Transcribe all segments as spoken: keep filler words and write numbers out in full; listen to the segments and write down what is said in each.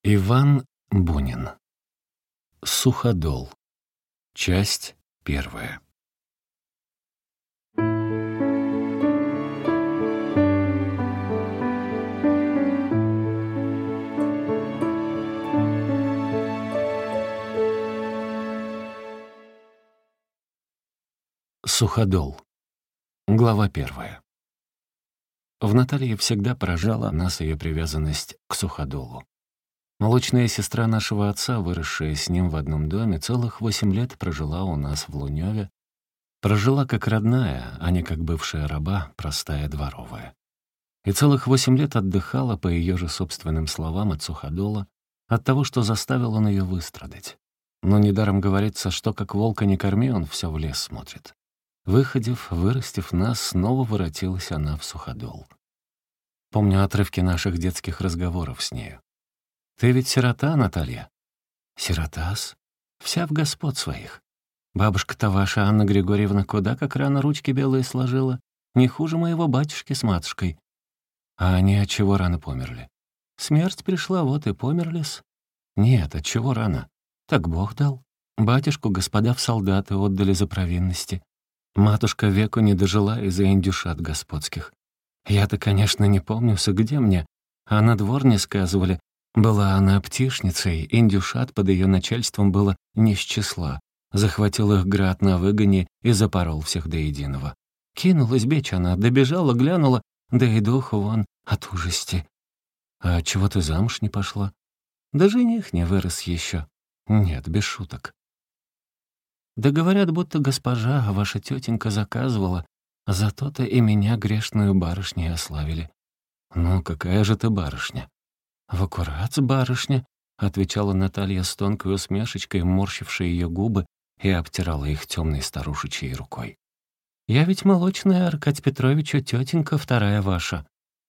Иван Бунин. Суходол. Часть первая. Суходол. Глава первая. В Наталье всегда поражала нас ее привязанность к Суходолу. Молочная сестра нашего отца, выросшая с ним в одном доме, целых восемь лет прожила у нас в Лунёве. Прожила как родная, а не как бывшая раба, простая дворовая. И целых восемь лет отдыхала, по ее же собственным словам, от Суходола, от того, что заставил он ее выстрадать. Но недаром говорится, что как волка не корми, он все в лес смотрит. Выходив, вырастив нас, снова воротилась она в Суходол. Помню отрывки наших детских разговоров с нею. «Ты ведь сирота, Наталья?» «Сирота-с? Вся в господ своих. Бабушка-то ваша, Анна Григорьевна, куда как рано ручки белые сложила. Не хуже моего батюшки с матушкой. А они от чего рано померли? Смерть пришла, вот и померли-с. Нет, от чего рано? Так Бог дал. Батюшку господа в солдаты отдали за провинности. Матушка веку не дожила из-за индюшат господских. Я-то, конечно, не помню-с, где мне, а на двор не сказывали. Была она птишницей, индюшат под ее начальством было не с числа. Захватил их град на выгоне и запорол всех до единого. Кинулась бечь она, добежала, глянула, да и дух вон от ужасти. А чего ты замуж не пошла? Да жених не вырос еще. Нет, без шуток. Да говорят, будто госпожа, ваша тетенька, заказывала, за то-то и меня грешную барышней ославили. Ну, какая же ты барышня? «В аккурат, барышня», — отвечала Наталья с тонкой усмешечкой, морщившей ее губы, и обтирала их темной старушечьей рукой. «Я ведь молочная, Аркадь Петровичу, тетенька вторая ваша».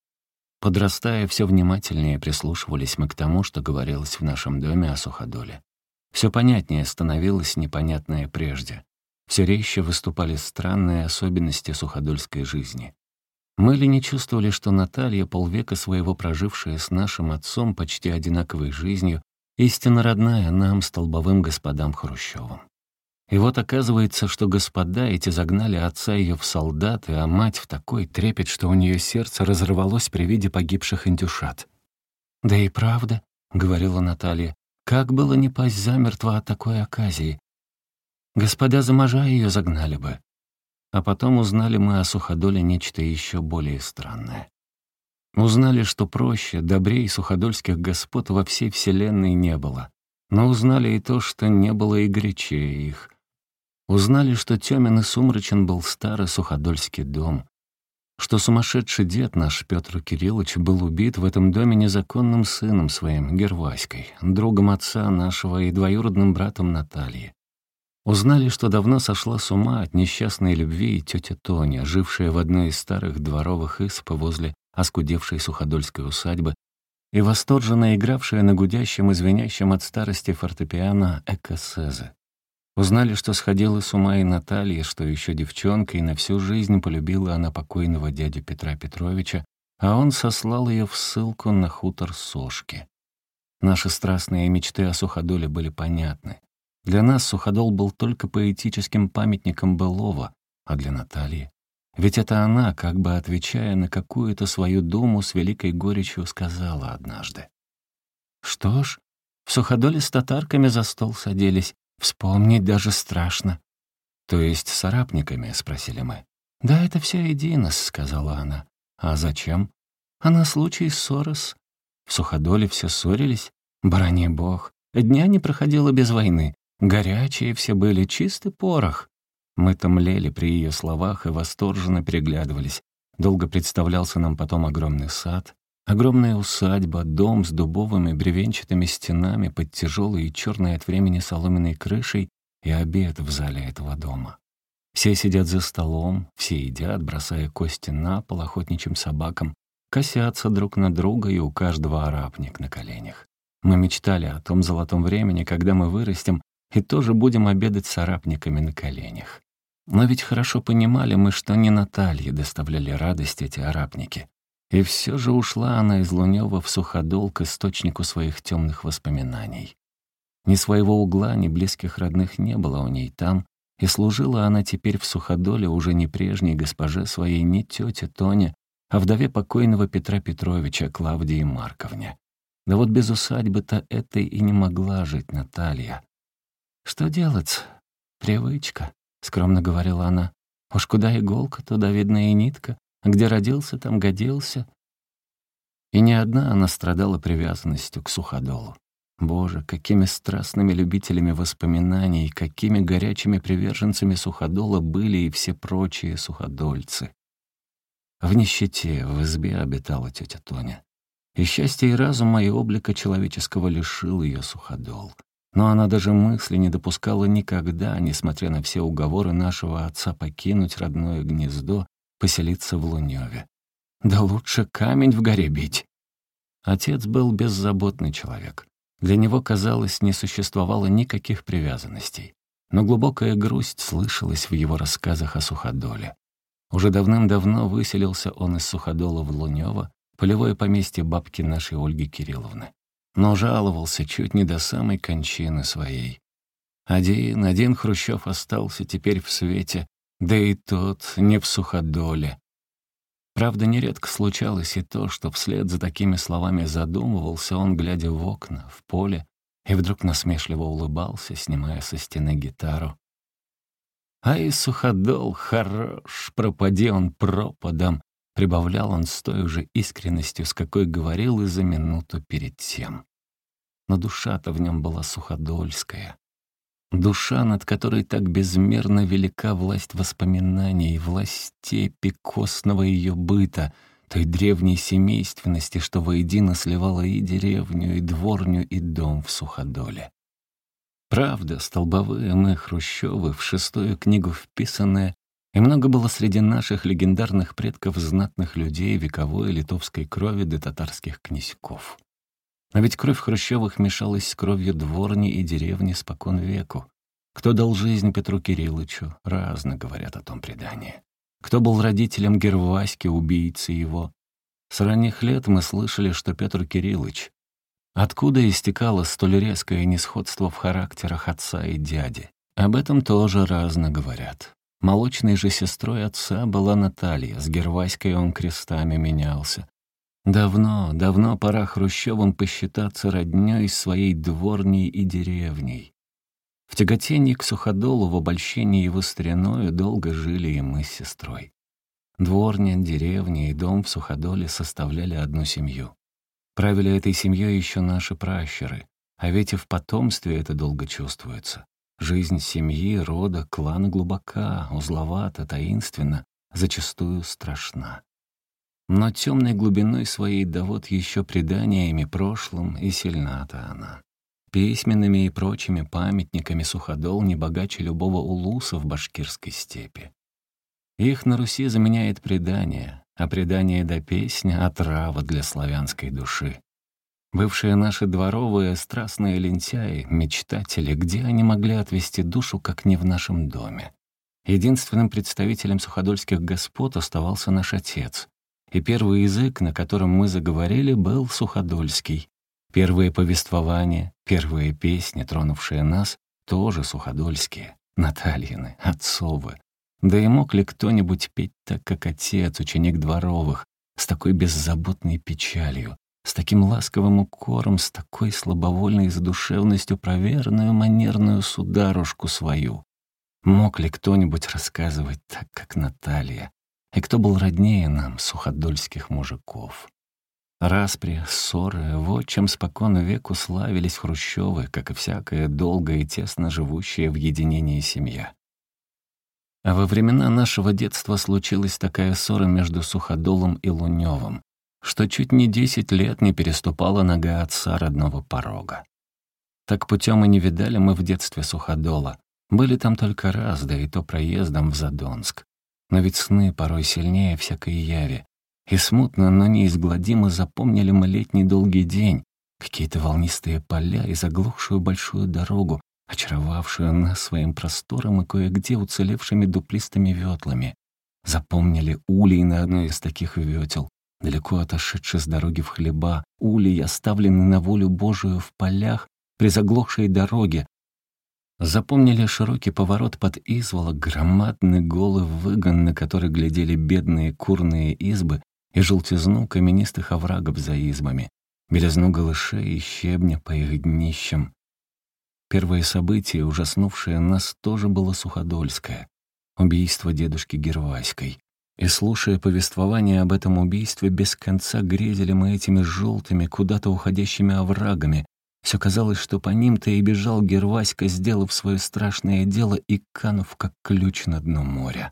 Подрастая, все внимательнее прислушивались мы к тому, что говорилось в нашем доме о Суходоле. Все понятнее становилось непонятное прежде. Все резче выступали странные особенности суходольской жизни. Мы ли не чувствовали, что Наталья, полвека своего прожившая с нашим отцом почти одинаковой жизнью, истинно родная нам, столбовым господам Хрущевым? И вот оказывается, что господа эти загнали отца ее в солдаты, а мать в такой трепет, что у нее сердце разорвалось при виде погибших индюшат. «Да и правда», — говорила Наталья, — «как было не пасть замертво от такой оказии? Господа за мужа ее загнали бы». А потом узнали мы о Суходоле нечто еще более странное. Узнали, что проще, добрее суходольских господ во всей вселенной не было. Но узнали и то, что не было и горячее их. Узнали, что тёмен и сумрачен был старый суходольский дом, что сумасшедший дед наш Петр Кириллович был убит в этом доме незаконным сыном своим, Герваськой, другом отца нашего и двоюродным братом Натальи. Узнали, что давно сошла с ума от несчастной любви и тетя Тоня, жившая в одной из старых дворовых изб возле оскудевшей суходольской усадьбы и восторженно игравшая на гудящем и звенящем от старости фортепиано экосезе. Узнали, что сходила с ума и Наталья, что еще девчонкой на всю жизнь полюбила она покойного дядю Петра Петровича, а он сослал ее в ссылку на хутор Сошки. Наши страстные мечты о Суходоле были понятны. Для нас Суходол был только поэтическим памятником былого, а для Натальи. Ведь это она, как бы отвечая на какую-то свою думу, с великой горечью сказала однажды. «Что ж, в Суходоле с татарками за стол садились, вспомнить даже страшно». «То есть с арапниками?» — спросили мы. «Да, это все едино», — сказала она. «А зачем?» «А на случай ссоры-с. В Суходоле все ссорились? Борони бог, дня не проходило без войны. Горячие все были, чистый порох». Мы-то млели при ее словах и восторженно переглядывались. Долго представлялся нам потом огромный сад, огромная усадьба, дом с дубовыми бревенчатыми стенами под тяжелой и черной от времени соломенной крышей и обед в зале этого дома. Все сидят за столом, все едят, бросая кости на пол охотничьим собакам, косятся друг на друга, и у каждого арапник на коленях. Мы мечтали о том золотом времени, когда мы вырастем и тоже будем обедать с арапниками на коленях. Но ведь хорошо понимали мы, что не Наталье доставляли радость эти арапники. И все же ушла она из Лунёва в Суходол к источнику своих темных воспоминаний. Ни своего угла, ни близких родных не было у ней там, и служила она теперь в Суходоле уже не прежней госпоже своей, не тете Тоне, а вдове покойного Петра Петровича, Клавдии Марковне. Да вот без усадьбы-то этой и не могла жить Наталья. «Что делать? Привычка», — скромно говорила она. «Уж куда иголка, туда видна и нитка. Где родился, там годился». И не одна она страдала привязанностью к Суходолу. Боже, какими страстными любителями воспоминаний, какими горячими приверженцами Суходола были и все прочие суходольцы. В нищете, в избе обитала тетя Тоня. И счастье и разума, и облика человеческого лишил ее Суходол. Но она даже мысли не допускала никогда, несмотря на все уговоры нашего отца, покинуть родное гнездо, поселиться в Лунёве. Да лучше камень в горе бить. Отец был беззаботный человек. Для него, казалось, не существовало никаких привязанностей. Но глубокая грусть слышалась в его рассказах о Суходоле. Уже давным-давно выселился он из Суходола в Лунёво, полевое поместье бабки нашей Ольги Кирилловны. Но жаловался чуть не до самой кончины своей. Один, один Хрущев остался теперь в свете, да и тот не в Суходоле. Правда, нередко случалось и то, что вслед за такими словами задумывался он, глядя в окна, в поле, и вдруг насмешливо улыбался, снимая со стены гитару. «А и Суходол хорош, пропади он пропадом», — прибавлял он с той же искренностью, с какой говорил и за минуту перед тем. Но душа-то в нем была суходольская. Душа, над которой так безмерно велика власть воспоминаний, власть степи костного ее быта, той древней семейственности, что воедино сливала и деревню, и дворню, и дом в Суходоле. Правда, столбовые мы, Хрущевы, в шестую книгу вписанные, и много было среди наших легендарных предков знатных людей вековой литовской крови до татарских князьков. Но ведь кровь Хрущевых мешалась с кровью дворни и деревни спокон веку. Кто дал жизнь Петру Кириллычу, разно говорят о том предании. Кто был родителем Герваськи, убийцы его. С ранних лет мы слышали, что Петр Кириллыч. Откуда истекало столь резкое несходство в характерах отца и дяди? Об этом тоже разно говорят. Молочной же сестрой отца была Наталья, с Герваськой он крестами менялся. Давно, давно пора Хрущевым посчитаться роднёй своей дворней и деревней. В тяготении к Суходолу, в обольщении его стариною, долго жили и мы с сестрой. Дворня, деревня и дом в Суходоле составляли одну семью. Правили этой семьей еще наши пращуры, а ведь и в потомстве это долго чувствуется. Жизнь семьи, рода, клана глубока, узловата, таинственна, зачастую страшна. Но темной глубиной своей, да вот еще преданиями прошлым, и сильна-то она. Письменными и прочими памятниками Суходол не богаче любого улуса в башкирской степи. Их на Руси заменяет предание, а предание да песня — отрава для славянской души. Бывшие наши дворовые, страстные лентяи, мечтатели, где они могли отвести душу, как не в нашем доме? Единственным представителем суходольских господ оставался наш отец. И первый язык, на котором мы заговорили, был суходольский. Первые повествования, первые песни, тронувшие нас, тоже суходольские, Натальины, отцовы. Да и мог ли кто-нибудь петь так, как отец, ученик дворовых, с такой беззаботной печалью, с таким ласковым укором, с такой слабовольной задушевностью про верную манерную сударушку свою? Мог ли кто-нибудь рассказывать так, как Наталья? И кто был роднее нам, суходольских мужиков? Распри, ссоры — вот чем спокон веку славились Хрущевы, как и всякая долгая и тесно живущая в единении семья. А во времена нашего детства случилась такая ссора между Суходолом и Лунёвым, что чуть не десять лет не переступала нога отца родного порога. Так путем и не видали мы в детстве Суходола. Были там только раз, да и то проездом в Задонск. Но ведь сны порой сильнее всякой яви. И смутно, но неизгладимо запомнили мы летний долгий день, какие-то волнистые поля и заглохшую большую дорогу, очаровавшую нас своим простором и кое-где уцелевшими дуплистыми ветлами. Запомнили улей на одной из таких ветел, далеко отошедший с дороги в хлеба, улей, оставленный на волю Божию в полях при заглохшей дороге. Запомнили широкий поворот под Изволок, громадный голый выгон, на который глядели бедные курные избы, и желтизну каменистых оврагов за избами, белизну голышей и щебня по их днищам. Первое событие, ужаснувшее нас, тоже было Суходольское — убийство дедушки Герваськой. И, слушая повествование об этом убийстве, без конца грезили мы этими желтыми, куда-то уходящими оврагами. Все казалось, что по ним-то и бежал Герваська, сделав свое страшное дело и канув, как ключ на дно моря.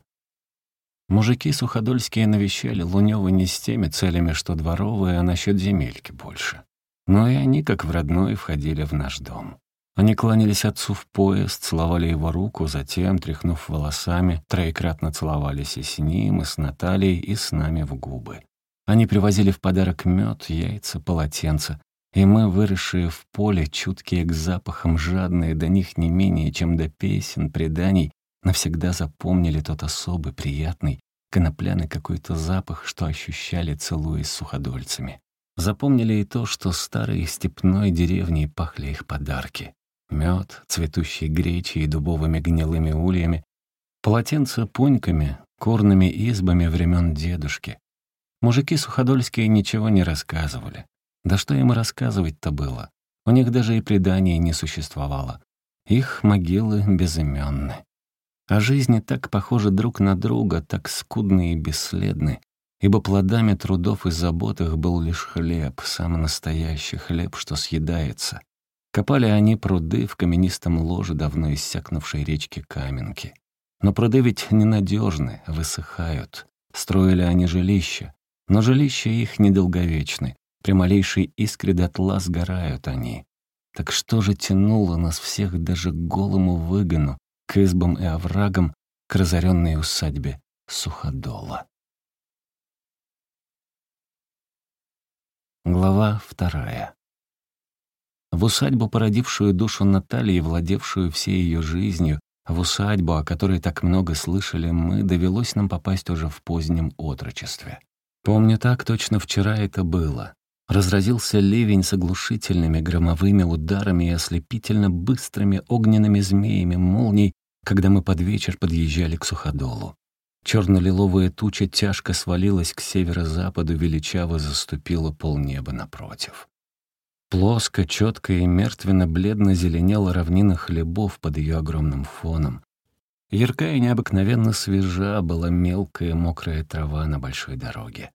Мужики суходольские навещали Лунёва не с теми целями, что дворовые, а насчет земельки больше. Но и они, как в родной, входили в наш дом. Они кланялись отцу в пояс, целовали его руку, затем, тряхнув волосами, троекратно целовались и с ним, и с Натальей, и с нами в губы. Они привозили в подарок мед, яйца, полотенца, и мы, выросшие в поле, чуткие к запахам, жадные до них не менее, чем до песен, преданий, навсегда запомнили тот особый, приятный, конопляный какой-то запах, что ощущали, целуясь с суходольцами. Запомнили и то, что старой степной деревней пахли их подарки. Мед, цветущей гречи и дубовыми гнилыми ульями, полотенца пуньками, курными избами времен дедушки. Мужики суходольские ничего не рассказывали. Да что им и рассказывать-то было? У них даже и преданий не существовало. Их могилы безыменны. А жизни так похожи друг на друга, так скудны и бесследны, ибо плодами трудов и забот их был лишь хлеб, самый настоящий хлеб, что съедается. Копали они пруды в каменистом ложе давно иссякнувшей речки Каменки. Но пруды ведь ненадежны, высыхают. Строили они жилища, но жилища их недолговечны. При малейшей искре дотла сгорают они. Так что же тянуло нас всех даже к голому выгону, к избам и оврагам, к разоренной усадьбе Суходола? Глава вторая. В усадьбу, породившую душу Натальи, владевшую всей ее жизнью, в усадьбу, о которой так много слышали мы, довелось нам попасть уже в позднем отрочестве. Помню, так точно вчера это было. Разразился ливень с оглушительными громовыми ударами и ослепительно быстрыми огненными змеями молний, когда мы под вечер подъезжали к Суходолу. Черно-лиловая туча тяжко свалилась к северо-западу, величаво заступила полнеба напротив. Плоско, четко и мертвенно-бледно зеленела равнина хлебов под ее огромным фоном. Яркая и необыкновенно свежа была мелкая мокрая трава на большой дороге.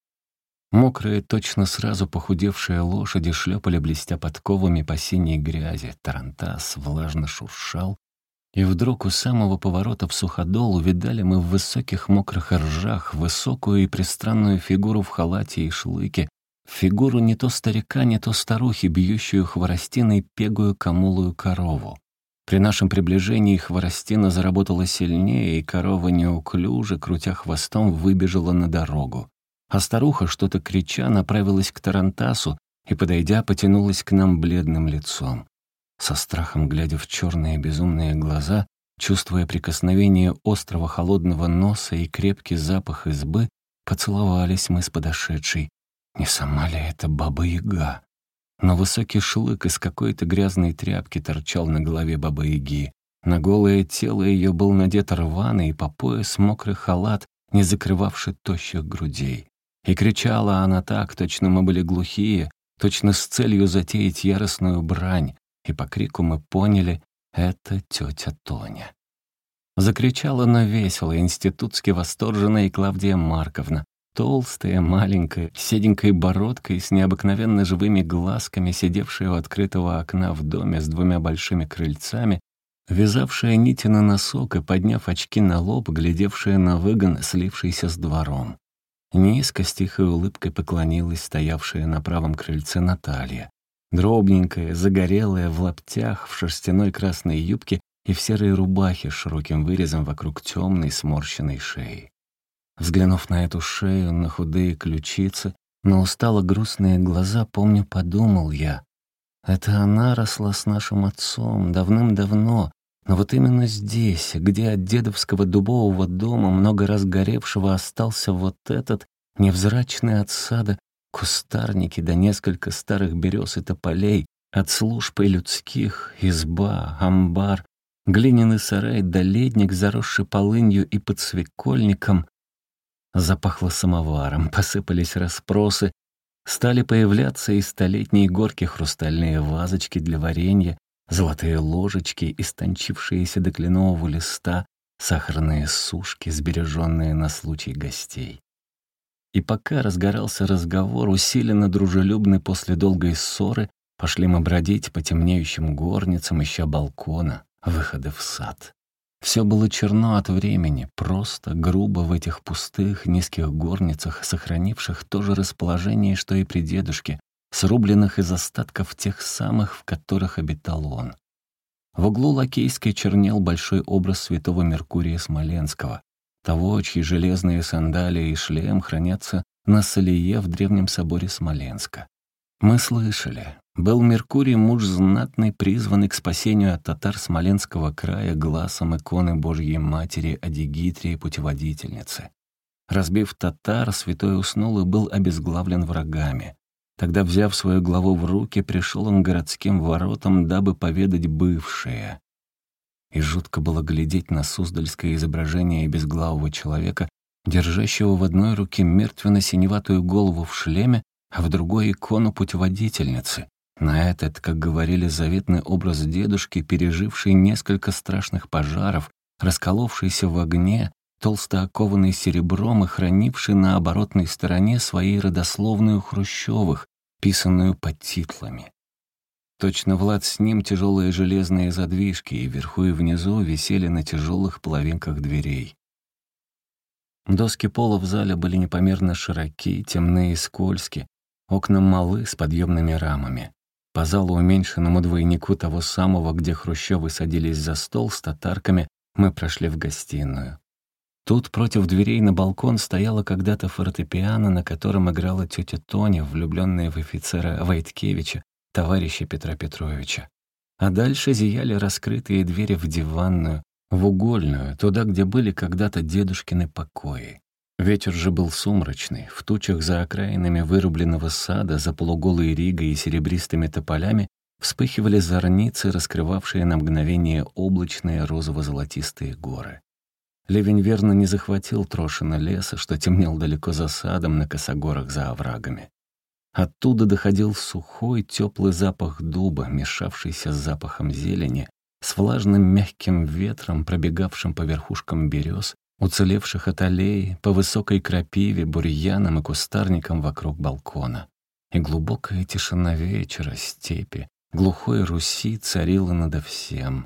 Мокрые, точно сразу похудевшие лошади шлепали, блестя подковами по синей грязи. Тарантас влажно шуршал. И вдруг у самого поворота в Суходол увидали мы в высоких мокрых ржах высокую и пристранную фигуру в халате и шлыке, фигуру не то старика, не то старухи, бьющую хворостиной пегую камулую корову. При нашем приближении хворостина заработала сильнее, и корова неуклюже, крутя хвостом, выбежала на дорогу. А старуха, что-то крича, направилась к тарантасу и, подойдя, потянулась к нам бледным лицом. Со страхом глядя в черные безумные глаза, чувствуя прикосновение острого холодного носа и крепкий запах избы, поцеловались мы с подошедшей. Не сама ли это Баба-Яга? Но высокий шлык из какой-то грязной тряпки торчал на голове Бабы-Яги. На голое тело ее был надет рваный и по пояс мокрый халат, не закрывавший тощих грудей. И кричала она так, точно мы были глухие, точно с целью затеять яростную брань, и по крику мы поняли — это тетя Тоня. Закричала, но весело, институтски восторженная и Клавдия Марковна, толстая, маленькая, с седенькой бородкой, с необыкновенно живыми глазками, сидевшая у открытого окна в доме с двумя большими крыльцами, вязавшая нити на носок и, подняв очки на лоб, глядевшая на выгон, слившийся с двором. Низко, с тихой улыбкой поклонилась стоявшая на правом крыльце Наталья. Дробненькая, загорелая, в лаптях, в шерстяной красной юбке и в серой рубахе с широким вырезом вокруг темной сморщенной шеи. Взглянув на эту шею, на худые ключицы, на устало грустные глаза, помню, подумал я. Это она росла с нашим отцом давным-давно, но вот именно здесь, где от дедовского дубового дома, много раз горевшего, остался вот этот Невзрачные от сада кустарники да несколько старых берез и тополей, от служб и людских, изба, амбар, глиняный сарай да ледник, заросший полынью и подсвекольником. Запахло самоваром, посыпались расспросы, стали появляться и столетние горки хрустальные вазочки для варенья, золотые ложечки, истончившиеся до кленового листа, сахарные сушки, сбереженные на случай гостей. И пока разгорался разговор, усиленно дружелюбный после долгой ссоры, пошли мы бродить по темнеющим горницам, ища балкона, выхода в сад. Все было черно от времени, просто, грубо в этих пустых, низких горницах, сохранивших то же расположение, что и при дедушке, срубленных из остатков тех самых, в которых обитал он. В углу лакейской чернел большой образ святого Меркурия Смоленского, того, чьи железные сандалии и шлем хранятся на солие в древнем соборе Смоленска. Мы слышали, был Меркурий муж знатный, призванный к спасению от татар Смоленского края глазом иконы Божьей Матери Адигитрии Путеводительницы. Разбив татар, святой уснул и был обезглавлен врагами. Тогда, взяв свою главу в руки, пришел он к городским воротам, дабы поведать бывшее. И жутко было глядеть на суздальское изображение безглавого человека, держащего в одной руке мертвенно-синеватую голову в шлеме, а в другой — икону путеводительницы. На этот, как говорили, заветный образ дедушки, переживший несколько страшных пожаров, расколовшийся в огне, толсто окованный серебром и хранивший на оборотной стороне своей родословную Хрущевых, писанную подтитлами. Точно Влад с ним тяжелые железные задвижки, и вверху и внизу висели на тяжелых половинках дверей. Доски пола в зале были непомерно широки, темные и скользкие, окна малы с подъемными рамами. По залу, уменьшенному двойнику того самого, где Хрущевы садились за стол с татарками, мы прошли в гостиную. Тут против дверей на балкон стояла когда-то фортепиано, на котором играла тетя Тоня, влюбленная в офицера Войткевича, товарища Петра Петровича. А дальше зияли раскрытые двери в диванную, в угольную, туда, где были когда-то дедушкины покои. Ветер же был сумрачный, в тучах за окраинами вырубленного сада, за полуголой ригой и серебристыми тополями вспыхивали зорницы, раскрывавшие на мгновение облачные розово-золотистые горы. Ливень верно не захватил Трошина леса, что темнел далеко за садом на косогорах за оврагами. Оттуда доходил сухой, теплый запах дуба, мешавшийся с запахом зелени, с влажным мягким ветром, пробегавшим по верхушкам берез, уцелевших от аллеи, по высокой крапиве, бурьянам и кустарникам вокруг балкона. И глубокая тишина вечера, степи, глухой Руси царила надо всем.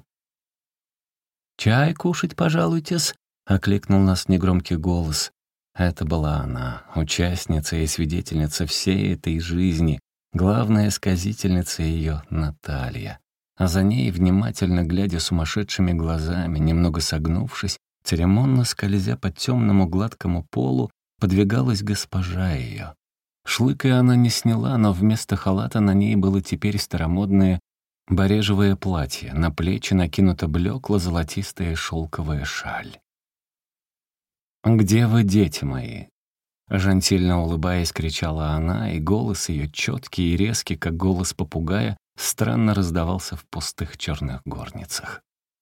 «Чай кушать пожалуйтесь», — окликнул нас негромкий голос. Это была она, участница и свидетельница всей этой жизни, главная сказительница ее Наталья. А за ней, внимательно глядя сумасшедшими глазами, немного согнувшись, церемонно скользя по темному гладкому полу, подвигалась госпожа ее. Шлыкой она не сняла, но вместо халата на ней было теперь старомодное барежевое платье, на плечи накинута блекла золотистая шелковая шаль. «Где вы, дети мои?» Жантильно улыбаясь, кричала она, и голос ее, четкий и резкий, как голос попугая, странно раздавался в пустых черных горницах.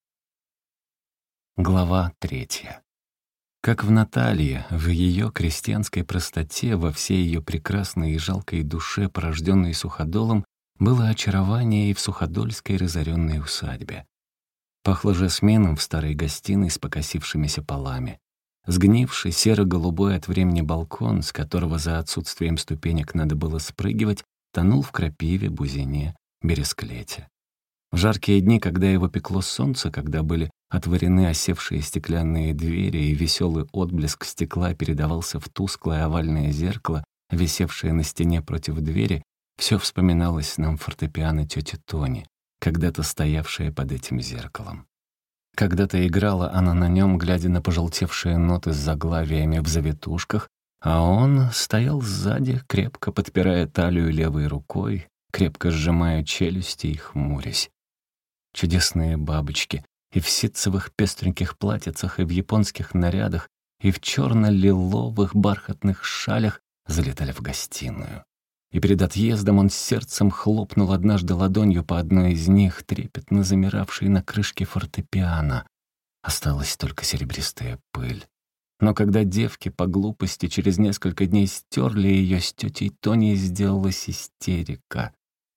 Глава третья. Как в Наталье, в ее крестьянской простоте, во всей ее прекрасной и жалкой душе, порожденной суходолом, было очарование и в суходольской разоренной усадьбе. Пахло жасмином в старой гостиной с покосившимися полами. Сгнивший серо-голубой от времени балкон, с которого за отсутствием ступенек надо было спрыгивать, тонул в крапиве, бузине, бересклете. В жаркие дни, когда его пекло солнце, когда были отворены осевшие стеклянные двери и веселый отблеск стекла передавался в тусклое овальное зеркало, висевшее на стене против двери, все вспоминалось нам фортепиано тети Тони, когда-то стоявшее под этим зеркалом. Когда-то играла она на нем, глядя на пожелтевшие ноты с заглавиями в завитушках, а он стоял сзади, крепко подпирая талию левой рукой, крепко сжимая челюсти и хмурясь. Чудесные бабочки и в ситцевых пестреньких платьицах, и в японских нарядах, и в черно-лиловых бархатных шалях залетали в гостиную. И перед отъездом он с сердцем хлопнул однажды ладонью по одной из них, трепетно замиравшей на крышке фортепиано. Осталась только серебристая пыль. Но когда девки по глупости через несколько дней стерли ее, с тетей Тоней сделалась истерика.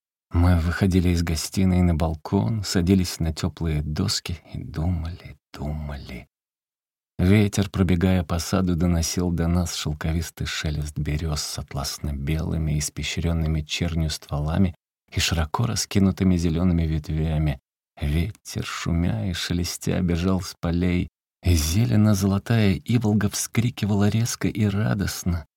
Мы выходили из гостиной на балкон, садились на теплые доски и думали, думали. Ветер, пробегая по саду, доносил до нас шелковистый шелест берез с атласно-белыми, испещренными чернью стволами и широко раскинутыми зелеными ветвями. Ветер, шумя и шелестя, бежал с полей, и зелено-золотая иволга вскрикивала резко и радостно.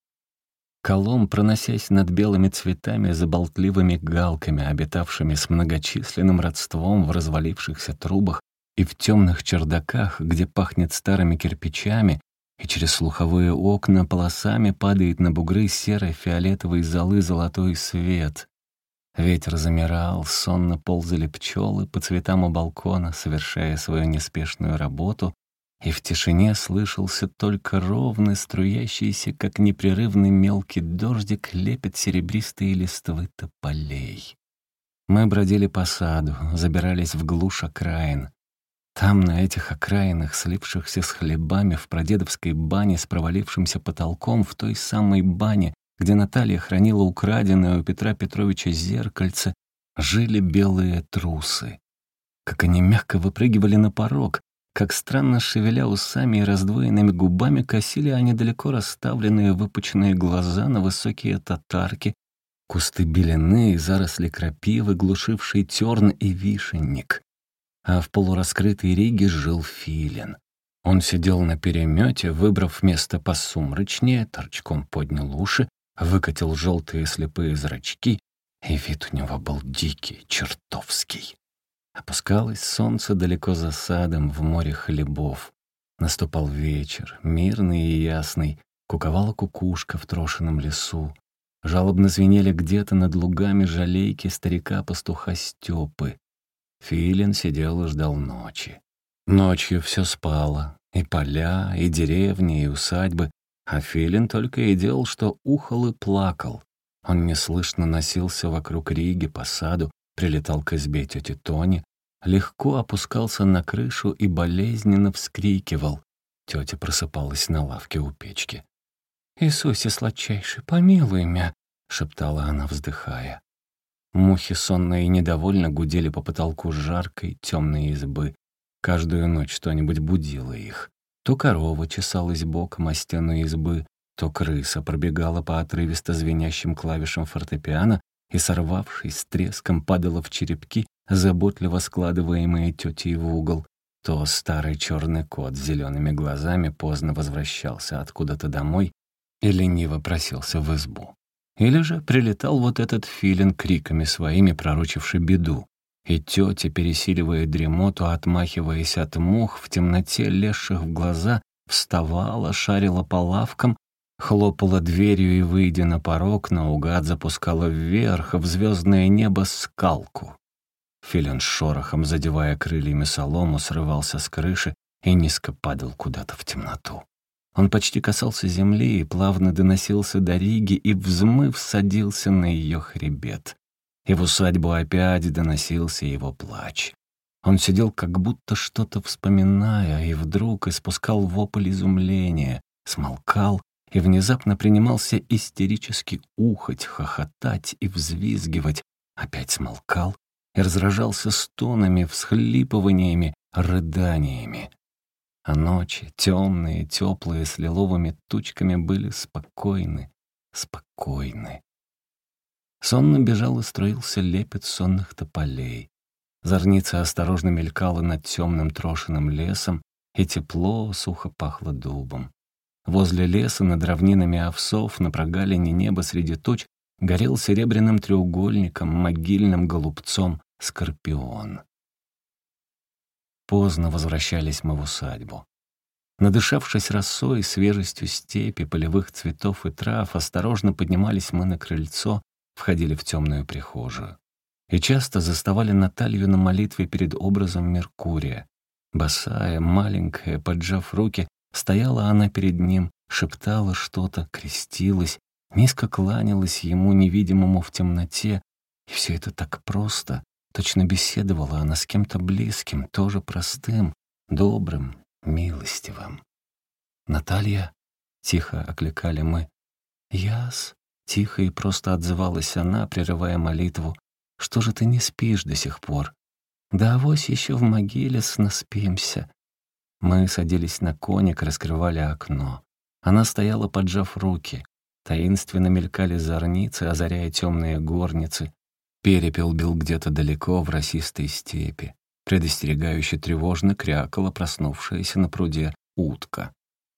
Колом, проносясь над белыми цветами за болтливыми галками, обитавшими с многочисленным родством в развалившихся трубах и в темных чердаках, где пахнет старыми кирпичами, и через слуховые окна полосами падает на бугры серо-фиолетовой золы золотой свет. Ветер замирал, сонно ползали пчелы по цветам у балкона, совершая свою неспешную работу, и в тишине слышался только ровный, струящийся, как непрерывный мелкий дождик, лепет серебристые листвы тополей. Мы бродили по саду, забирались в глушь окраин. Там, на этих окраинах, слившихся с хлебами, в прадедовской бане с провалившимся потолком, в той самой бане, где Наталья хранила украденное у Петра Петровича зеркальце, жили белые трусы. Как они мягко выпрыгивали на порог, как странно шевеля усами и раздвоенными губами косили они далеко расставленные выпученные глаза на высокие татарки, кусты белены и заросли крапивы, глушившие терн и вишенник. А в полураскрытой риге жил филин. Он сидел на перемете, выбрав место посумрачнее, торчком поднял уши, выкатил желтые слепые зрачки, и вид у него был дикий, чертовский. Опускалось солнце далеко за садом, в море хлебов. Наступал вечер, мирный и ясный, куковала кукушка в трошином лесу. Жалобно звенели где-то над лугами жалейки старика-пастуха Степы. Филин сидел и ждал ночи. Ночью все спало, и поля, и деревни, и усадьбы, а Филин только и делал, что ухал и плакал. Он неслышно носился вокруг Риги по саду, прилетал к избе тети Тони, легко опускался на крышу и болезненно вскрикивал. Тетя просыпалась на лавке у печки. «Иисусе сладчайший, помилуй мя!» — шептала она, вздыхая. Мухи сонно и недовольно гудели по потолку жаркой, темной избы. Каждую ночь что-нибудь будило их. То корова чесалась боком о стену избы, то крыса пробегала по отрывисто звенящим клавишам фортепиано и, сорвавшись, с треском падала в черепки, заботливо складываемые тетей в угол, то старый черный кот с зелеными глазами поздно возвращался откуда-то домой и лениво просился в избу. Или же прилетал вот этот филин криками своими, пророчивший беду, и тетя, пересиливая дремоту, отмахиваясь от мух, в темноте лезших в глаза, вставала, шарила по лавкам, хлопала дверью и, выйдя на порог, наугад запускала вверх в звездное небо скалку. Филин шорохом, задевая крыльями солому, срывался с крыши и низко падал куда-то в темноту. Он почти касался земли и плавно доносился до Риги и, взмыв, садился на ее хребет. И в усадьбу опять доносился его плач. Он сидел, как будто что-то вспоминая, и вдруг испускал вопль изумления, смолкал и внезапно принимался истерически ухать, хохотать и взвизгивать, опять смолкал и разражался стонами, всхлипываниями, рыданиями. А ночи, темные, теплые, с лиловыми тучками, были спокойны, спокойны. Сонно бежал и струился лепет сонных тополей. Зорница осторожно мелькала над темным трошиным лесом, и тепло, сухо пахло дубом. Возле леса, над равнинами овсов, на прогалине неба среди туч, горел серебряным треугольником, могильным голубцом скорпион. Поздно возвращались мы в усадьбу. Надышавшись росой, свежестью степи, полевых цветов и трав, осторожно поднимались мы на крыльцо, входили в темную прихожую. И часто заставали Наталью на молитве перед образом Меркурия. Босая, маленькая, поджав руки, Стояла она перед ним, шептала что-то, крестилась, низко кланялась ему, невидимому в темноте, и все это так просто. Точно беседовала она с кем-то близким, тоже простым, добрым, милостивым. «Наталья?» — тихо окликали мы. «Яс?» — тихо и просто отзывалась она, прерывая молитву. «Что же ты не спишь до сих пор? Да авось еще в могиле наспимся». Мы садились на коник, раскрывали окно. Она стояла, поджав руки. Таинственно мелькали зорницы, озаряя темные горницы. Перепел бил где-то далеко в росистой степи. Предостерегающе тревожно крякала проснувшаяся на пруде утка.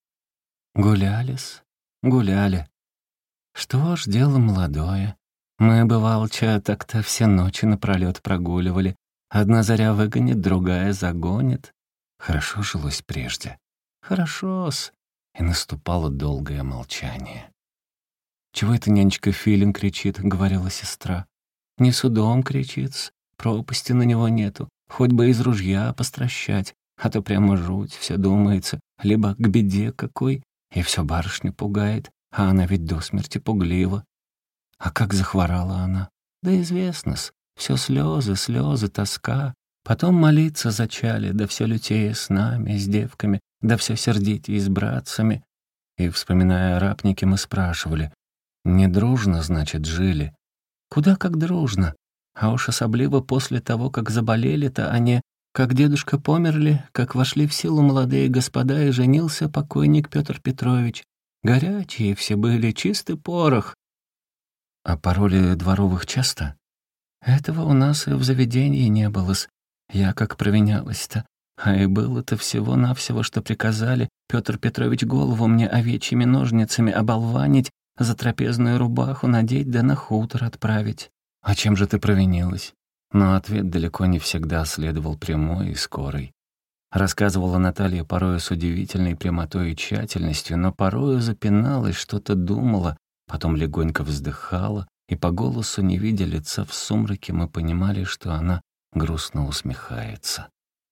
«Гуляли-с, гуляли. Что ж, дело молодое. Мы, бывалча, так-то все ночи напролёт прогуливали. Одна заря выгонит, другая загонит. Хорошо жилось прежде. Хорошо-с». И наступало долгое молчание. «Чего это нянечка Филин кричит?» — говорила сестра. «Не судом кричит, пропасти на него нету. Хоть бы из ружья постращать, а то прямо жуть, все думается. Либо к беде какой, и все барышня пугает, а она ведь до смерти пуглива. А как захворала она? Да известно-с, все слезы, слезы, тоска. Потом молиться зачали, да все лютее с нами, с девками, да все сердитее с братцами». И, вспоминая рапники, мы спрашивали: «Не дружно, значит, жили?» «Куда как дружно. А уж особливо после того, как заболели-то они, как дедушка померли, как вошли в силу молодые господа, и женился покойник Петр Петрович. Горячие все были, чистый порох». «А пароли дворовых часто?» «Этого у нас и в заведении не было-с. Я как провинялась-то. А и было-то всего-навсего, что приказали Петр Петрович голову мне овечьими ножницами оболванить, за трапезную рубаху надеть да на хутор отправить». «А чем же ты провинилась?» Но ответ далеко не всегда следовал прямой и скорой. Рассказывала Наталья порою с удивительной прямотой и тщательностью, но порою запиналась, что-то думала, потом легонько вздыхала, и по голосу, не видя лица в сумраке, мы понимали, что она грустно усмехается.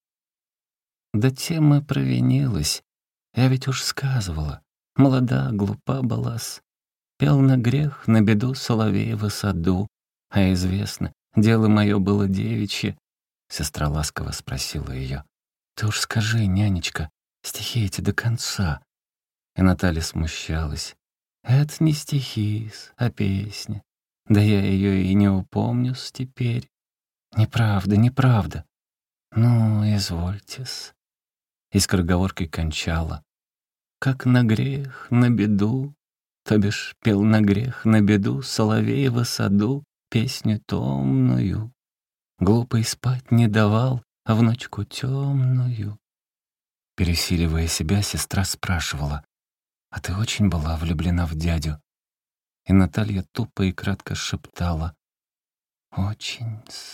«Да тем и провинилась. Я ведь уж сказывала. Молода, глупа была-с. Пел на грех, на беду соловей в саду. А известно, дело мое было девичье». Сестра ласково спросила ее: «Ты уж скажи, нянечка, стихи эти до конца». И Наталья смущалась. «Это не стихи-с, а песня. Да я ее и не упомню-с теперь. Неправда, неправда. Ну, извольте-с». И скороговоркой кончала: «Как на грех, на беду, то бишь пел на грех, на беду соловей в саду песню томную. Глупый спать не давал, а в ночку темную». Пересиливая себя, сестра спрашивала: «А ты очень была влюблена в дядю?» И Наталья тупо и кратко шептала: «Очень-с».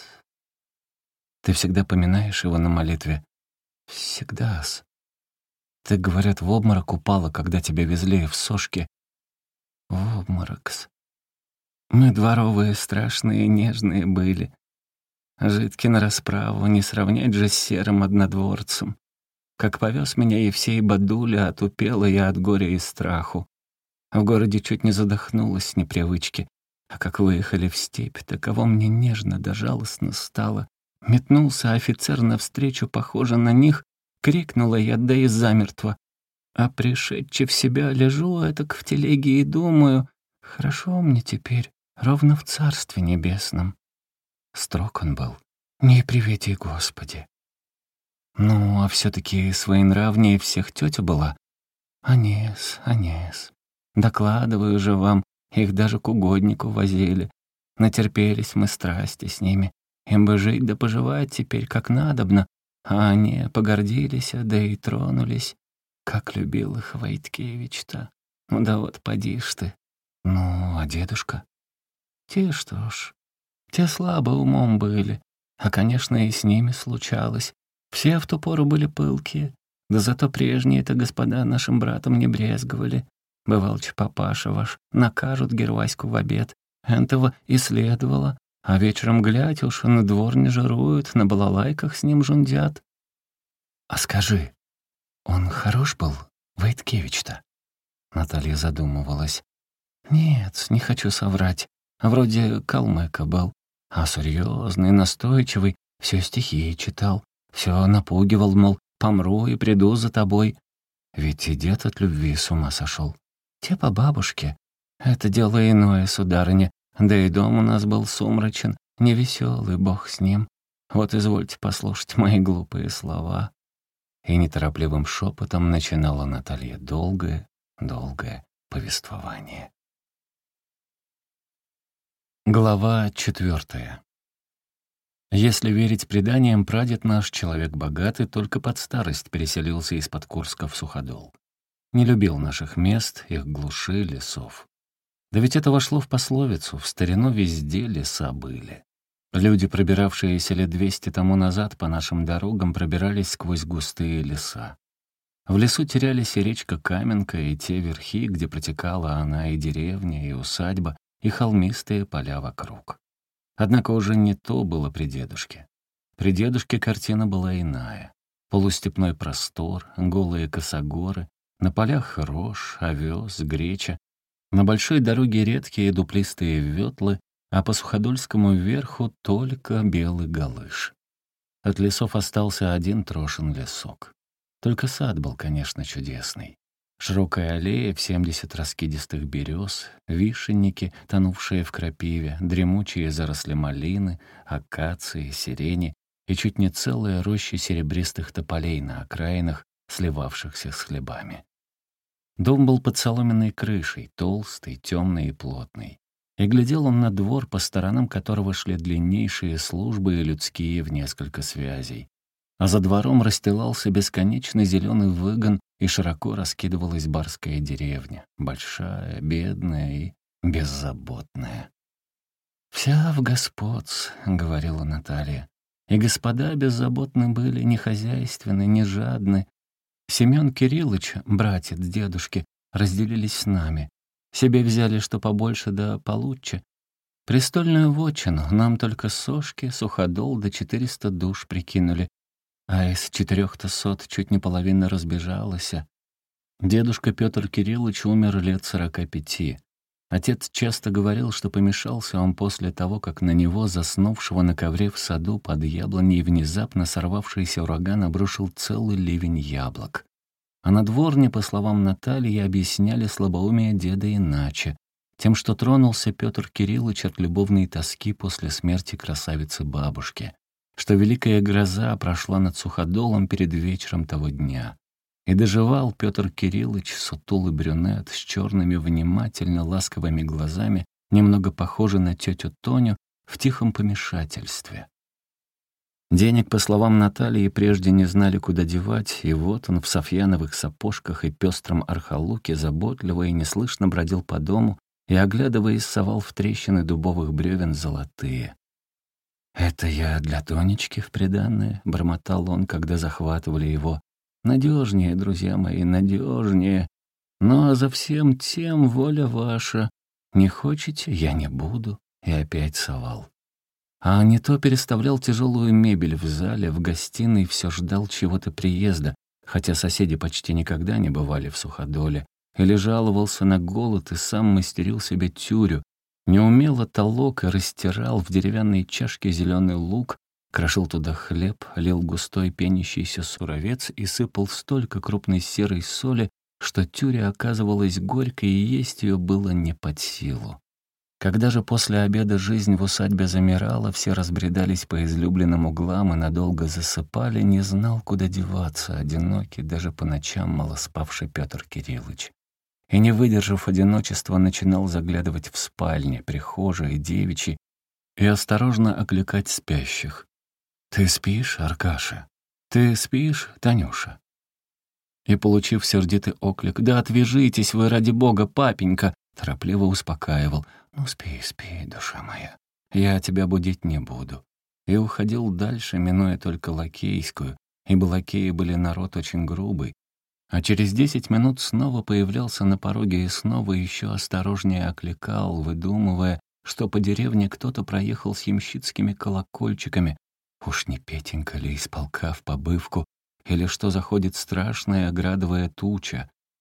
«Ты всегда поминаешь его на молитве?» «Всегда-с». «Ты, говорят, в обморок упала, когда тебя везли в Сошки?» «В обморок-с. Мы дворовые страшные и нежные были. Жидки на расправу, не сравнять же с серым однодворцем. Как повез меня Евсей Бадуля, отупела я от горя и страху. В городе чуть не задохнулась с непривычки. А как выехали в степь, таково мне нежно да жалостно стало. Метнулся офицер навстречу, похоже на них, крикнула я, да и замертво. А пришедши в себя, лежу этак в телеге и думаю: хорошо мне теперь, ровно в Царстве Небесном». Строг он был. Не привети, Господи. Ну, а все-таки своенравнее всех тетя была. Анес, Анес. Докладываю же вам, их даже к угоднику возили. Натерпелись мы страсти с ними. Им бы жить да поживать теперь как надобно. А они погордились, да и тронулись. Как любил их Войткевич-то. Ну да вот, поди ж ты. Ну, а дедушка? Те что ж, те слабо умом были. А, конечно, и с ними случалось. Все в ту пору были пылкие. Да зато прежние-то господа нашим братом не брезговали. Бывалча папаша ваш накажут Герваську в обед. Энтого и следовало. А вечером, глядь, уж на двор не жируют, на балалайках с ним жундят. А скажи, он хорош был, Войткевич-то?» Наталья задумывалась. «Нет, не хочу соврать. Вроде калмыка был. А серьезный, настойчивый, все стихи читал. Все напугивал, мол, помру и приду за тобой. Ведь и дед от любви с ума сошел. Те по бабушке. Это дело иное, сударыня. Да и дом у нас был сумрачен, невеселый, бог с ним. Вот извольте послушать мои глупые слова». И неторопливым шепотом начинала Наталья долгое, долгое повествование. Глава четвертая. Если верить преданиям, прадед наш, человек богатый, только под старость переселился из-под Курска в Суходол. Не любил наших мест, их глуши, лесов. Да ведь это вошло в пословицу: в старину везде леса были. Люди, пробиравшиеся лет двести тому назад по нашим дорогам, пробирались сквозь густые леса. В лесу терялись и речка Каменка, и те верхи, где протекала она, и деревня, и усадьба, и холмистые поля вокруг. Однако уже не то было при дедушке. При дедушке картина была иная. Полустепной простор, голые косогоры, на полях рожь, овес, греча, на большой дороге редкие дуплистые ветлы, а по Суходольскому верху только белый галыш. От лесов остался один Трошин лесок. Только сад был, конечно, чудесный. Широкая аллея в семьдесят раскидистых берез, вишенники, тонувшие в крапиве, дремучие заросли малины, акации, сирени и чуть не целые рощи серебристых тополей на окраинах, сливавшихся с хлебами. Дом был под соломенной крышей, толстый, темный и плотный. И глядел он на двор, по сторонам которого шли длиннейшие службы и людские в несколько связей. А за двором расстилался бесконечный зеленый выгон, и широко раскидывалась барская деревня, большая, бедная и беззаботная. «Вся в господц», — говорила Наталья. «И господа беззаботны были, не хозяйственны, не жадны. Семен Кириллыч, братец дедушки, разделились с нами. Себе взяли что побольше да получше. Престольную вотчину нам только сошки, суходол да четыреста душ прикинули, а из четырёх-то сот чуть не половина разбежалась. Дедушка Петр Кириллович умер лет сорока пяти. Отец часто говорил, что помешался он после того, как на него, заснувшего на ковре в саду под яблоней, внезапно сорвавшийся ураган обрушил целый ливень яблок. А на дворне, по словам Натальи, объясняли слабоумие деда иначе, тем, что тронулся Петр Кириллович от любовной тоски после смерти красавицы-бабушки, что великая гроза прошла над Суходолом перед вечером того дня. И доживал Петр Кириллович, сутулый брюнет с черными, внимательно ласковыми глазами, немного похожий на тетю Тоню, в тихом помешательстве. Денег, по словам Натальи, прежде не знали, куда девать, и вот он в софьяновых сапожках и пестром архалуке заботливо и неслышно бродил по дому и, оглядываясь, совал в трещины дубовых бревен золотые. «Это я для Тонечки в приданное», — бормотал он, когда захватывали его. «Надежнее, друзья мои, надежнее. Но за всем тем воля ваша. Не хочете — я не буду». И опять совал. А не то переставлял тяжелую мебель в зале, в гостиной, все ждал чего-то приезда, хотя соседи почти никогда не бывали в Суходоле, или жаловался на голод и сам мастерил себе тюрю, неумело толок и растирал в деревянной чашке зеленый лук, крошил туда хлеб, лил густой пенящийся суровец и сыпал столько крупной серой соли, что тюря оказывалась горькой, и есть ее было не под силу. Когда же после обеда жизнь в усадьбе замирала, все разбредались по излюбленным углам и надолго засыпали, не знал, куда деваться, одинокий, даже по ночам малоспавший Петр Кириллович. И, не выдержав одиночества, начинал заглядывать в спальни, прихожие, девичьи и осторожно окликать спящих. «Ты спишь, Аркаша? Ты спишь, Танюша?» И, получив сердитый оклик: «Да отвяжитесь вы, ради бога, папенька!» торопливо успокаивал: «Ну, спи, спи, душа моя, я тебя будить не буду». И уходил дальше, минуя только лакейскую, ибо лакеи были народ очень грубый, а через десять минут снова появлялся на пороге и снова еще осторожнее окликал, выдумывая, что по деревне кто-то проехал с ямщицкими колокольчиками. Уж не Петенька ли из полка в побывку, или что заходит страшная градовая туча,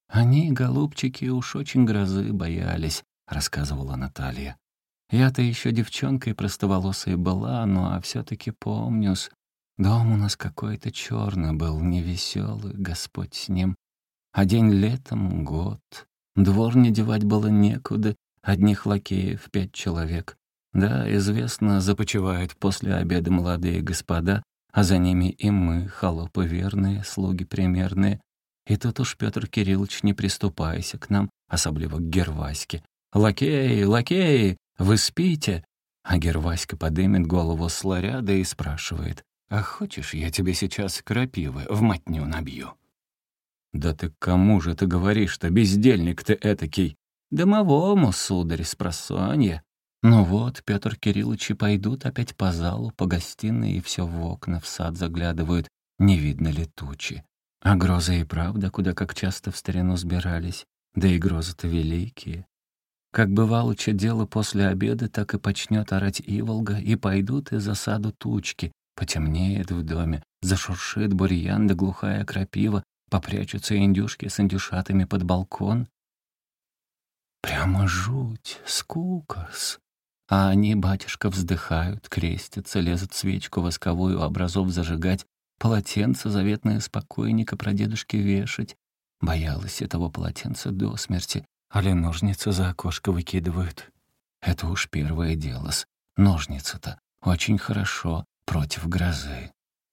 «Они, голубчики, уж очень грозы боялись», — рассказывала Наталья. «Я-то еще девчонкой простоволосой была, ну а все-таки помню-с. Дом у нас какой-то черный был, невеселый, Господь с ним. А день летом — год. Двор не девать было некуда, одних лакеев пять человек. Да, известно, започивают после обеда молодые господа, а за ними и мы, холопы верные, слуги примерные. И тут уж Петр Кириллович, не приступайся к нам, особливо к Герваське. «Лакеи, лакеи, вы спите?» А Герваська подымет голову с ларяда и спрашивает: «А хочешь, я тебе сейчас крапивы в мотню набью?» «Да ты к кому же ты говоришь-то, бездельник ты этакий?» «Домовому, сударь, спросонья». Ну вот, Петр Кириллович и пойдут опять по залу, по гостиной, и все в окна, в сад заглядывают, не видно ли тучи. А грозы и правда куда как часто в старину сбирались, да и грозы-то великие. Как бывало, че дело после обеда, так и почнет орать иволга, и пойдут из засаду тучки, потемнеет в доме, зашуршит бурьян да глухая крапива, попрячутся индюшки с индюшатами под балкон. Прямо жуть, скука-с. А они, батюшка, вздыхают, крестятся, лезут свечку восковую образов зажигать, полотенце заветное с покойника прадедушки вешать. Боялась этого полотенца до смерти, али ножницы за окошко выкидывают. Это уж первое дело-с. Ножницы-то очень хорошо против грозы.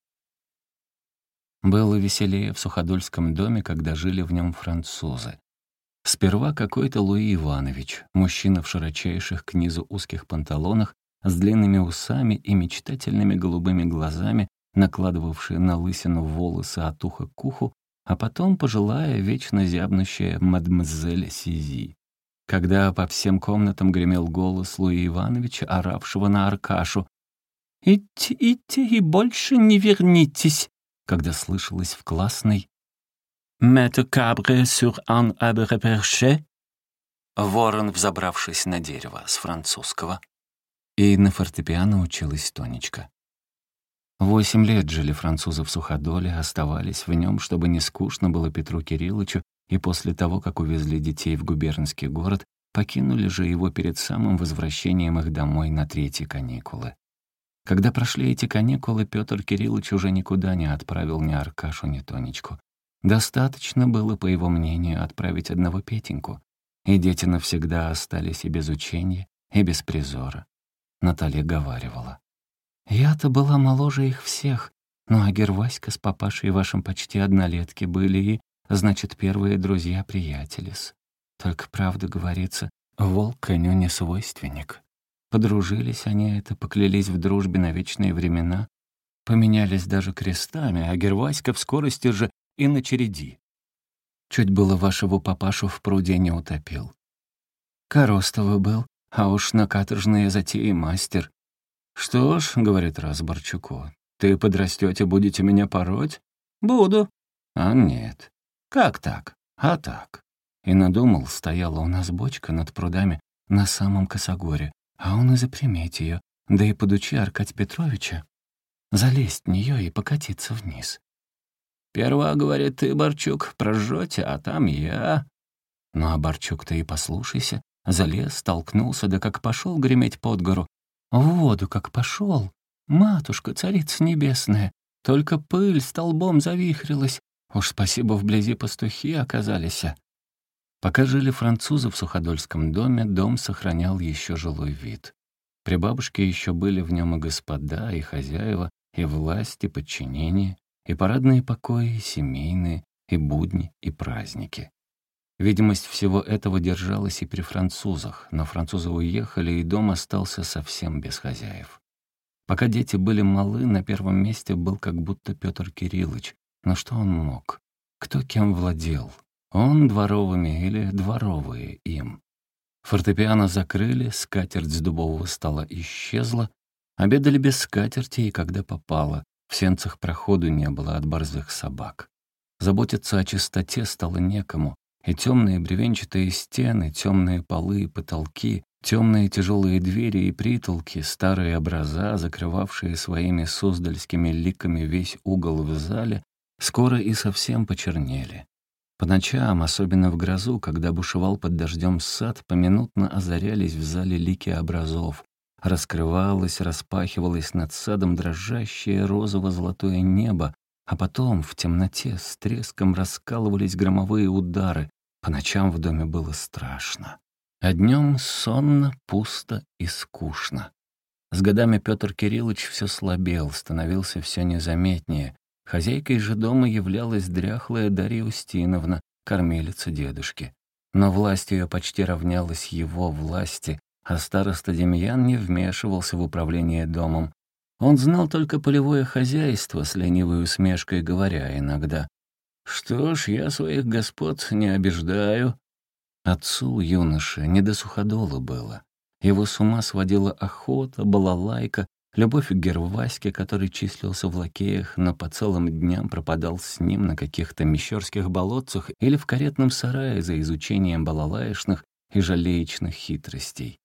Было веселее в Суходольском доме, когда жили в нем французы. Сперва какой-то Луи Иванович, мужчина в широчайших к низу узких панталонах, с длинными усами и мечтательными голубыми глазами, накладывавший на лысину волосы от уха к уху, а потом пожилая, вечно зябнущая мадемуазель Сизи. Когда по всем комнатам гремел голос Луи Ивановича, оравшего на Аркашу: «Идите, идите и больше не вернитесь», когда слышалось в классной «Mettre cabre sur un arbre perché», «Ворон, взобравшись на дерево» с французского. И на фортепиано училась Тонечка. Восемь лет жили французы в Суходоле, оставались в нем, чтобы не скучно было Петру Кирилловичу, и после того, как увезли детей в губернский город, покинули же его перед самым возвращением их домой на третьи каникулы. Когда прошли эти каникулы, Петр Кириллович уже никуда не отправил ни Аркашу, ни Тонечку. Достаточно было, по его мнению, отправить одного Петеньку, и дети навсегда остались и без учения, и без призора. Наталья говаривала: «Я-то была моложе их всех, ну а Герваська с папашей вашим почти однолетки были, и, значит, первые друзья-приятели-с. Только правда говорится, волк коню не свойственник. Подружились они это, поклялись в дружбе на вечные времена, поменялись даже крестами, а Герваська в скорости же и на череди. Чуть было вашего папашу в пруде не утопил. Коростовый был, а уж на каторжные затеи мастер. «Что ж, — говорит раз Борчуку, — ты подрастете, будете меня пороть?» «Буду». «А нет». «Как так?» «А так». И надумал, стояла у нас бочка над прудами на самом косогоре, а он и заприметь ее, да и подучи Аркадь Петровича залезть в нее и покатиться вниз. «Перва, — говорит, — ты, Борчук, прожжете, а там я». Ну а Борчук-то и послушайся, залез, столкнулся, да как пошел греметь под гору. В воду как пошел, матушка, царица небесная, только пыль столбом завихрилась. Уж спасибо, вблизи пастухи оказались. Пока жили французы в Суходольском доме, дом сохранял еще жилой вид. При бабушке еще были в нем и господа, и хозяева, и власть, и подчинение, и парадные покои, и семейные, и будни, и праздники. Видимость всего этого держалась и при французах, но французы уехали, и дом остался совсем без хозяев. Пока дети были малы, на первом месте был как будто Петр Кириллович. Но что он мог? Кто кем владел? Он дворовыми или дворовые им? Фортепиано закрыли, скатерть с дубового стола исчезла, обедали без скатерти и когда попало. В сенцах проходу не было от борзых собак. Заботиться о чистоте стало некому, и темные бревенчатые стены, темные полы и потолки, темные тяжелые двери и притолки, старые образа, закрывавшие своими суздальскими ликами весь угол в зале, скоро и совсем почернели. По ночам, особенно в грозу, когда бушевал под дождем сад, поминутно озарялись в зале лики образов. Раскрывалось, распахивалось над садом дрожащее розово-золотое небо, а потом в темноте с треском раскалывались громовые удары. По ночам в доме было страшно. А днем сонно, пусто и скучно. С годами Петр Кириллович все слабел, становился все незаметнее. Хозяйкой же дома являлась дряхлая Дарья Устиновна, кормилица дедушки. Но власть ее почти равнялась его власти, а староста Демьян не вмешивался в управление домом. Он знал только полевое хозяйство, с ленивой усмешкой говоря иногда: «Что ж, я своих господ не обиждаю». Отцу юноши не до суходола было. Его с ума сводила охота, балалайка, любовь к Герваське, который числился в лакеях, но по целым дням пропадал с ним на каких-то мещерских болотцах или в каретном сарае за изучением балалаечных и жалеечных хитростей.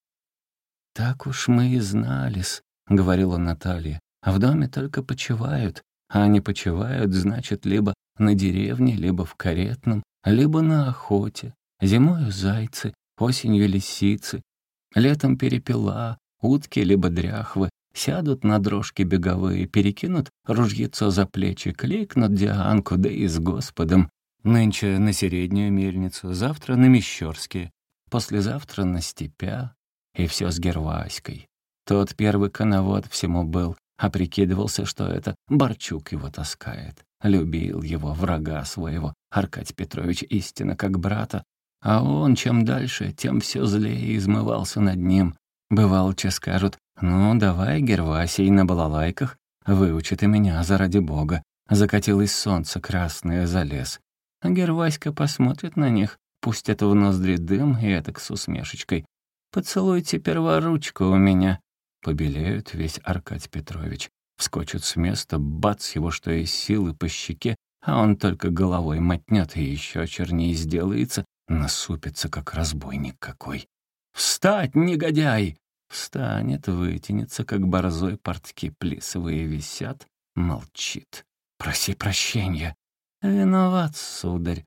«Так уж мы и знали-с», — говорила Наталья, «а в доме только почивают, а они почивают, значит, либо на деревне, либо в каретном, либо на охоте. Зимою зайцы, осенью лисицы, летом перепела, утки либо дряхвы, сядут на дрожки беговые, перекинут ружьецо за плечи, кликнут Дианку, да и с Господом. Нынче на Середнюю мельницу, завтра на Мещерские, послезавтра на Степя, и все с Герваськой. Тот первый коновод всему был, а прикидывался, что это Борчук его таскает. Любил его, врага своего, Аркадий Петрович, истинно как брата, а он чем дальше, тем все злее измывался над ним. Бывалче скажут: «Ну, давай, Гервасий, на балалайках, выучи ты меня, заради бога». Закатилось солнце красное за лес. А Герваська посмотрит на них, пустит в ноздри дым и этак с усмешечкой: «Поцелуйте перворучку у меня». Побелеют весь Аркадий Петрович, вскочит с места, бац его что из силы по щеке, а он только головой мотнет и еще чернее сделается, насупится, как разбойник какой. «Встать, негодяй!» Встанет, вытянется, как борзой, портки плисовые висят, молчит. «Проси прощения». «Виноват, сударь».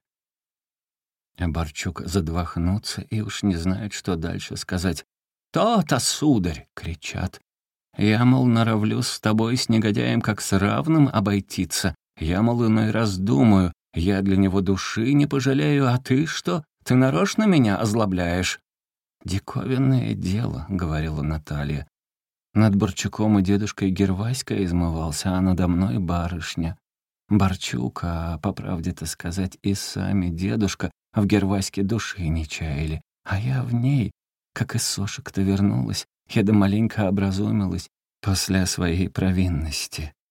А Борчук задвахнутся и уж не знает, что дальше сказать. «То-то, сударь!» — кричат. «Я, мол, норовлю с тобой, с негодяем, как с равным обойтиться. Я, мол, иной раз думаю, я для него души не пожалею, а ты что? Ты нарочно меня озлобляешь?» «Диковинное дело», — говорила Наталья. «Над Борчуком и дедушкой Герваська измывался, а надо мной барышня. Борчук, а по правде-то сказать, и сами дедушка в Герваське души не чаяли, а я в ней, как из сошек-то вернулась, я да маленько образумилась после своей провинности.